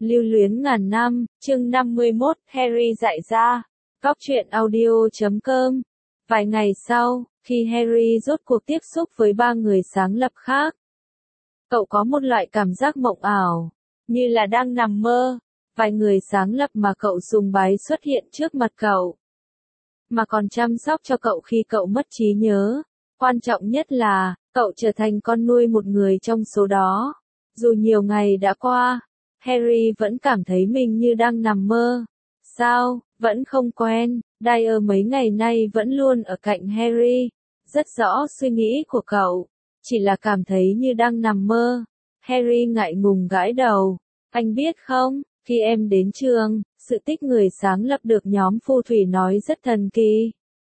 Lưu luyến ngàn năm, chương 51, Harry dại ra. Góc truyện audio.com. Vài ngày sau, khi Harry rốt cuộc tiếp xúc với ba người sáng lập khác, cậu có một loại cảm giác mộng ảo, như là đang nằm mơ. Vài người sáng lập mà cậu sùng bái xuất hiện trước mặt cậu, mà còn chăm sóc cho cậu khi cậu mất trí nhớ. Quan trọng nhất là, cậu trở thành con nuôi một người trong số đó. Dù nhiều ngày đã qua, Harry vẫn cảm thấy mình như đang nằm mơ. Sao, vẫn không quen? Dyer mấy ngày nay vẫn luôn ở cạnh Harry, rất rõ suy nghĩ của cậu, chỉ là cảm thấy như đang nằm mơ. Harry ngại ngùng gãi đầu. Anh biết không, khi em đến trường, sự tích người sáng lập được nhóm phù thủy nói rất thần kỳ.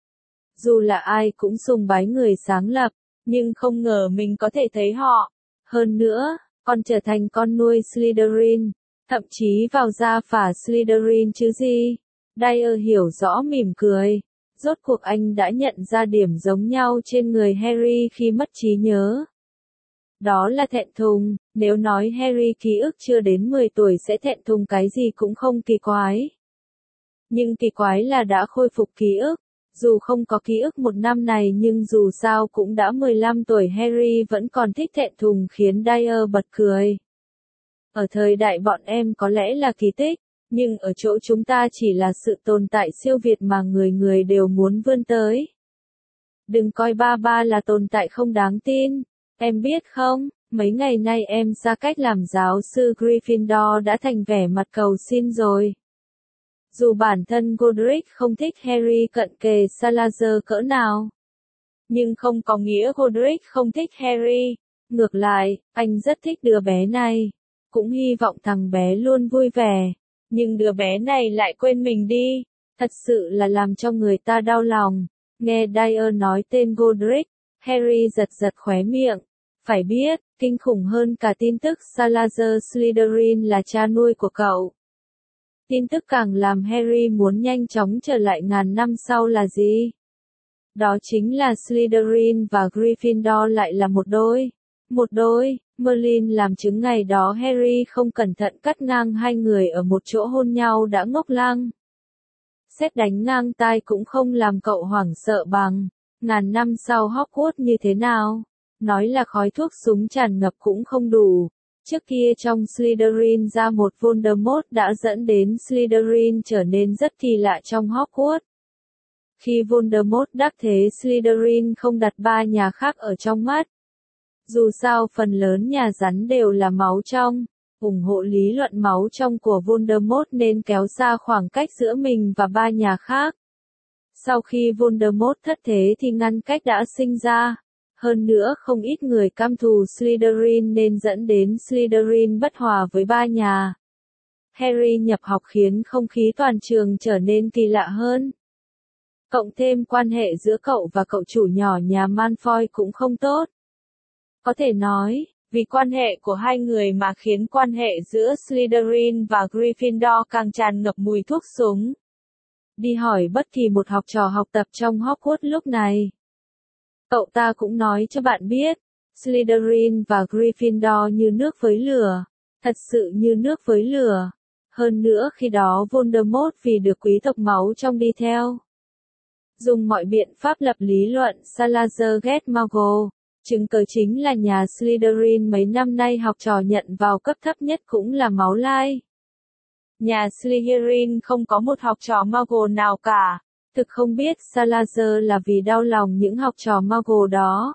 Dù là ai cũng sùng bái người sáng lập, nhưng không ngờ mình có thể thấy họ. Hơn nữa, còn trở thành con nuôi Slytherin, thậm chí vào gia phả Slytherin chứ gì. Dyer hiểu rõ mỉm cười. Rốt cuộc anh đã nhận ra điểm giống nhau trên người Harry khi mất trí nhớ. Đó là thẹn thùng. Nếu nói Harry ký ức chưa đến 10 tuổi sẽ thẹn thùng cái gì cũng không kỳ quái. Nhưng kỳ quái là đã khôi phục ký ức. Dù không có ký ức một năm này nhưng dù sao cũng đã 15 tuổi, Harry vẫn còn thích thẹn thùng, khiến Dyer bật cười. Ở thời đại bọn em có lẽ là kỳ tích, nhưng ở chỗ chúng ta chỉ là sự tồn tại siêu việt mà người người đều muốn vươn tới. Đừng coi ba ba là tồn tại không đáng tin. Em biết không, mấy ngày nay em xa cách làm giáo sư Gryffindor đã thành vẻ mặt cầu xin rồi. Dù bản thân Godric không thích Harry cận kề Salazar cỡ nào, nhưng không có nghĩa Godric không thích Harry. Ngược lại, anh rất thích đứa bé này, cũng hy vọng thằng bé luôn vui vẻ. Nhưng đứa bé này lại quên mình đi, thật sự là làm cho người ta đau lòng. Nghe Dyer nói tên Godric, Harry giật giật khóe miệng. Phải biết, kinh khủng hơn cả tin tức Salazar Slytherin là cha nuôi của cậu. Tin tức càng làm Harry muốn nhanh chóng trở lại ngàn năm sau là gì? Đó chính là Slytherin và Gryffindor lại là một đôi. Một đôi. Merlin làm chứng ngày đó Harry không cẩn thận cắt ngang hai người ở một chỗ hôn nhau đã ngốc lăng. Sét đánh ngang tai cũng không làm cậu hoảng sợ bằng. Ngàn năm sau Hogwarts như thế nào? Nói là khói thuốc súng tràn ngập cũng không đủ. Trước kia trong Slytherin ra một Voldemort đã dẫn đến Slytherin trở nên rất kỳ lạ trong Hogwarts. Khi Voldemort đắc thế, Slytherin không đặt ba nhà khác ở trong mắt. Dù sao phần lớn nhà rắn đều là máu trong, ủng hộ lý luận máu trong của Voldemort nên kéo xa khoảng cách giữa mình và ba nhà khác. Sau khi Voldemort thất thế thì ngăn cách đã sinh ra. Hơn nữa không ít người căm thù Slytherin nên dẫn đến Slytherin bất hòa với ba nhà. Harry nhập học khiến không khí toàn trường trở nên kỳ lạ hơn. Cộng thêm quan hệ giữa cậu và cậu chủ nhỏ nhà Malfoy cũng không tốt. Có thể nói, vì quan hệ của hai người mà khiến quan hệ giữa Slytherin và Gryffindor càng tràn ngập mùi thuốc súng. Đi hỏi bất kỳ một học trò học tập trong Hogwarts lúc này, cậu ta cũng nói cho bạn biết, Slytherin và Gryffindor như nước với lửa, thật sự như nước với lửa. Hơn nữa khi đó Voldemort vì được quý tộc máu trong đi theo, dùng mọi biện pháp lập lý luận Salazar ghét Muggle. Chứng cớ chính là nhà Slytherin mấy năm nay học trò nhận vào cấp thấp nhất cũng là máu lai. Nhà Slytherin không có một học trò Muggle nào cả. Thực không biết Salazar là vì đau lòng những học trò Muggle đó.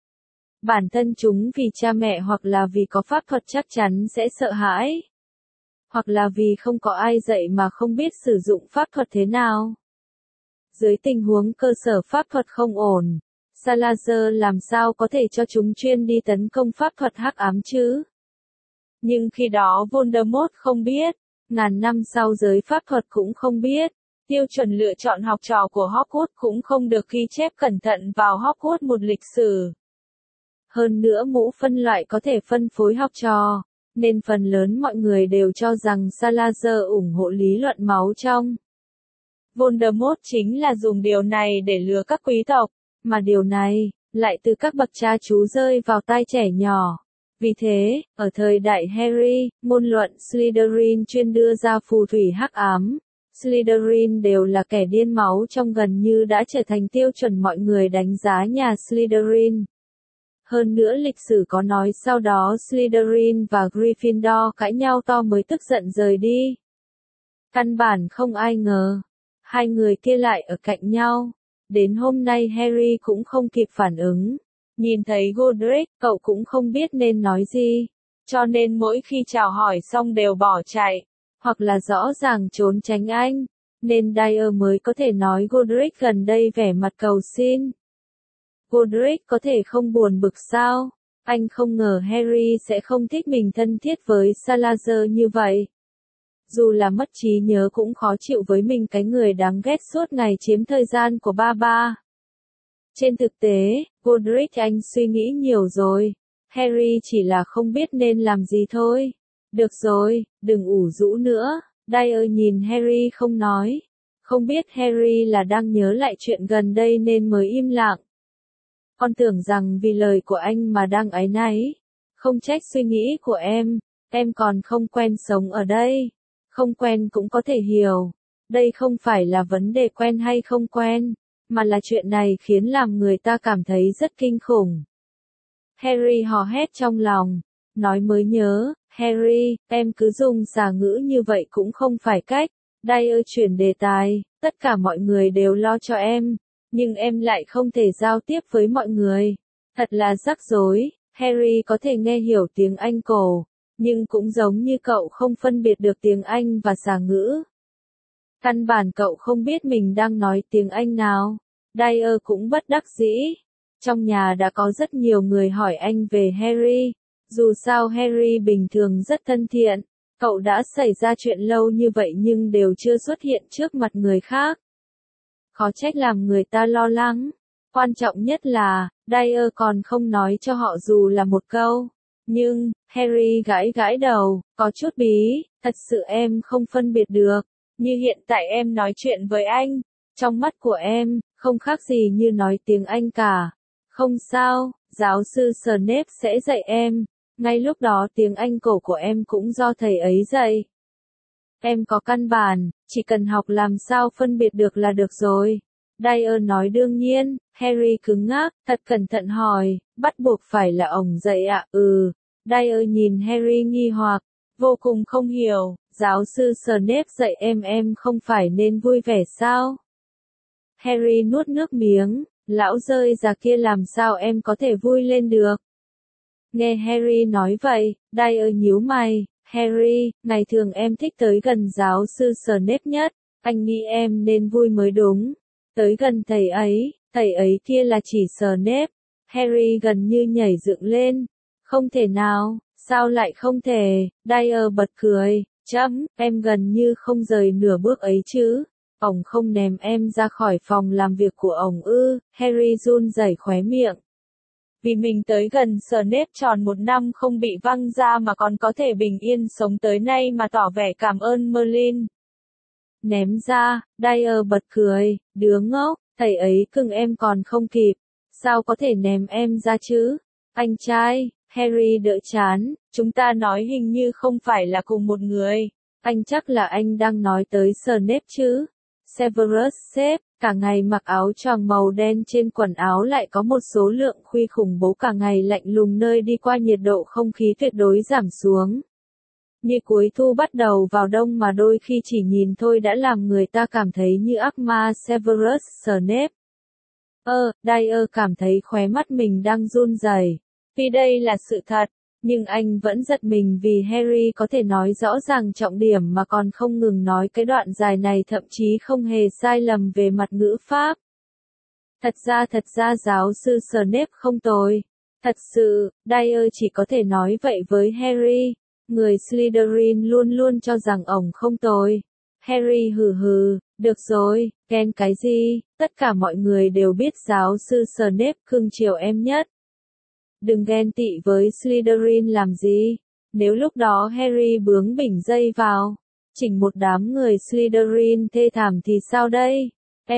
Bản thân chúng vì cha mẹ hoặc là vì có pháp thuật chắc chắn sẽ sợ hãi. Hoặc là vì không có ai dạy mà không biết sử dụng pháp thuật thế nào. Dưới tình huống cơ sở pháp thuật không ổn, Salazar làm sao có thể cho chúng chuyên đi tấn công pháp thuật hắc ám chứ? Nhưng khi đó Voldemort không biết, ngàn năm sau giới pháp thuật cũng không biết, tiêu chuẩn lựa chọn học trò của Hogwarts cũng không được ghi chép cẩn thận vào Hogwarts một lịch sử. Hơn nữa mũ phân loại có thể phân phối học trò, nên phần lớn mọi người đều cho rằng Salazar ủng hộ lý luận máu trong. Voldemort chính là dùng điều này để lừa các quý tộc. Mà điều này, lại từ các bậc cha chú rơi vào tai trẻ nhỏ. Vì thế, ở thời đại Harry, ngôn luận Slytherin chuyên đưa ra phù thủy hắc ám. Slytherin đều là kẻ điên máu trong gần như đã trở thành tiêu chuẩn mọi người đánh giá nhà Slytherin. Hơn nữa lịch sử có nói sau đó Slytherin và Gryffindor cãi nhau to mới tức giận rời đi. Căn bản không ai ngờ, hai người kia lại ở cạnh nhau. Đến hôm nay Harry cũng không kịp phản ứng. Nhìn thấy Godric, cậu cũng không biết nên nói gì. Cho nên mỗi khi chào hỏi xong đều bỏ chạy, hoặc là rõ ràng trốn tránh anh. Nên Dyer mới có thể nói Godric gần đây vẻ mặt cầu xin. Godric có thể không buồn bực sao? Anh không ngờ Harry sẽ không thích mình thân thiết với Salazar như vậy. Dù là mất trí nhớ cũng khó chịu với mình cái người đáng ghét suốt ngày chiếm thời gian của ba. Trên thực tế, Godric anh suy nghĩ nhiều rồi. Harry chỉ là không biết nên làm gì thôi. Được rồi, đừng ủ rũ nữa. Dyer nhìn Harry không nói. Không biết Harry là đang nhớ lại chuyện gần đây nên mới im lặng. Con tưởng rằng vì lời của anh mà đang áy náy. Không trách suy nghĩ của em còn không quen sống ở đây. Không quen cũng có thể hiểu. Đây không phải là vấn đề quen hay không quen, mà là chuyện này khiến làm người ta cảm thấy rất kinh khủng. Harry hò hét trong lòng. Nói mới nhớ, Harry, em cứ dùng xà ngữ như vậy cũng không phải cách. Dyer chuyển đề tài, tất cả mọi người đều lo cho em, nhưng em lại không thể giao tiếp với mọi người. Thật là rắc rối. Harry có thể nghe hiểu tiếng Anh cổ, nhưng cũng giống như cậu không phân biệt được tiếng Anh và xà ngữ. Căn bản cậu không biết mình đang nói tiếng Anh nào. Dyer cũng bất đắc dĩ. Trong nhà đã có rất nhiều người hỏi anh về Harry. Dù sao Harry bình thường rất thân thiện. Cậu đã xảy ra chuyện lâu như vậy nhưng đều chưa xuất hiện trước mặt người khác. Khó trách làm người ta lo lắng. Quan trọng nhất là, Dyer còn không nói cho họ dù là một câu. Nhưng, Harry gãi gãi đầu, có chút bí, thật sự em không phân biệt được. Như hiện tại em nói chuyện với anh, trong mắt của em, không khác gì như nói tiếng Anh cả. Không sao, giáo sư Snape sẽ dạy em. Ngay lúc đó tiếng Anh cổ của em cũng do thầy ấy dạy. Em có căn bản, chỉ cần học làm sao phân biệt được là được rồi. Dyer nói đương nhiên. Harry cứng ngắc, thật cẩn thận hỏi, bắt buộc phải là ổng dạy ạ? Dyer nhìn Harry nghi hoặc, vô cùng không hiểu, giáo sư Snape dạy em không phải nên vui vẻ sao? Harry nuốt nước miếng, lão rơi già kia làm sao em có thể vui lên được? Nghe Harry nói vậy, Dyer nhíu mày, Harry, ngày thường em thích tới gần giáo sư Snape nhất, anh nghĩ em nên vui mới đúng. Tới gần thầy ấy kia là chỉ Snape. Harry gần như nhảy dựng lên. Không thể nào, sao lại không thể? Dyer bật cười, em gần như không rời nửa bước ấy chứ. Ổng không ném em ra khỏi phòng làm việc của ổng ư? Harry run rẩy khóe miệng. Vì mình tới gần Snape tròn 1 năm không bị văng ra mà còn có thể bình yên sống tới nay mà tỏ vẻ cảm ơn Merlin. Ném ra, Dyer bật cười, đứa ngốc, thầy ấy cưng em còn không kịp, sao có thể ném em ra chứ? Anh trai, Harry đỡ chán, chúng ta nói hình như không phải là cùng một người. Anh chắc là anh đang nói tới Snape chứ? Severus Snape, cả ngày mặc áo choàng màu đen trên quần áo lại có một số lượng khuy khủng bố cả ngày lạnh lùng nơi đi qua nhiệt độ không khí tuyệt đối giảm xuống. Như cuối thu bắt đầu vào đông mà đôi khi chỉ nhìn thôi đã làm người ta cảm thấy như ác ma Severus Snape. Dyer cảm thấy khóe mắt mình đang run rẩy. Vì đây là sự thật, nhưng anh vẫn giật mình vì Harry có thể nói rõ ràng trọng điểm mà còn không ngừng nói cái đoạn dài này thậm chí không hề sai lầm về mặt ngữ pháp. Thật ra giáo sư Snape không tồi. Thật sự, Dyer chỉ có thể nói vậy với Harry. Người Slytherin luôn luôn cho rằng ổng không tồi. Harry hừ, được rồi, ghen cái gì, tất cả mọi người đều biết giáo sư Snape cưng chiều em nhất. Đừng ghen tị với Slytherin làm gì, nếu lúc đó Harry bướng bỉnh dây vào, chỉnh một đám người Slytherin thê thảm thì sao đây?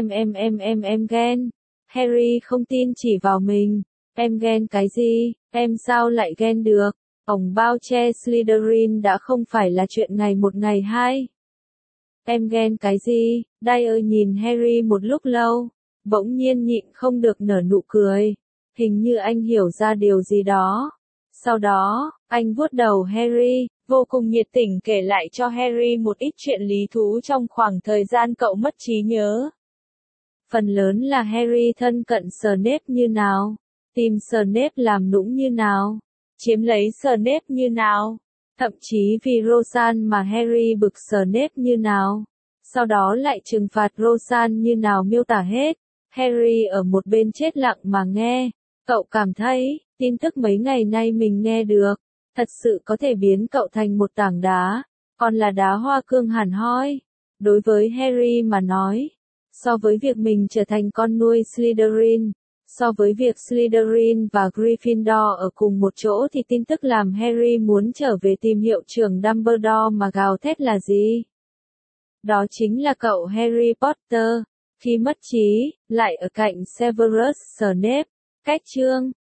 Em ghen. Harry không tin chỉ vào mình, em ghen cái gì, em sao lại ghen được? Ổng bao che Slytherin đã không phải là chuyện ngày một ngày hai. Em ghen cái gì? Dyer nhìn Harry một lúc lâu, bỗng nhiên nhịn không được nở nụ cười. Hình như anh hiểu ra điều gì đó. Sau đó, anh vuốt đầu Harry, vô cùng nhiệt tình kể lại cho Harry một ít chuyện lý thú trong khoảng thời gian cậu mất trí nhớ. Phần lớn là Harry thân cận Snape như nào, tìm Snape làm nũng như nào, chiếm lấy Snape như nào, thậm chí vì Roseanne mà Harry bực Snape như nào, sau đó lại trừng phạt Roseanne như nào miêu tả hết. Harry ở một bên chết lặng mà nghe. Cậu cảm thấy, tin tức mấy ngày nay mình nghe được, thật sự có thể biến cậu thành một tảng đá, còn là đá hoa cương hẳn hoi. Đối với Harry mà nói, so với việc mình trở thành con nuôi Slytherin, so với việc Slytherin và Gryffindor ở cùng một chỗ thì tin tức làm Harry muốn trở về tìm hiệu trưởng Dumbledore mà gào thét là gì? Đó chính là cậu Harry Potter, khi mất trí, lại ở cạnh Severus Snape. Cách chương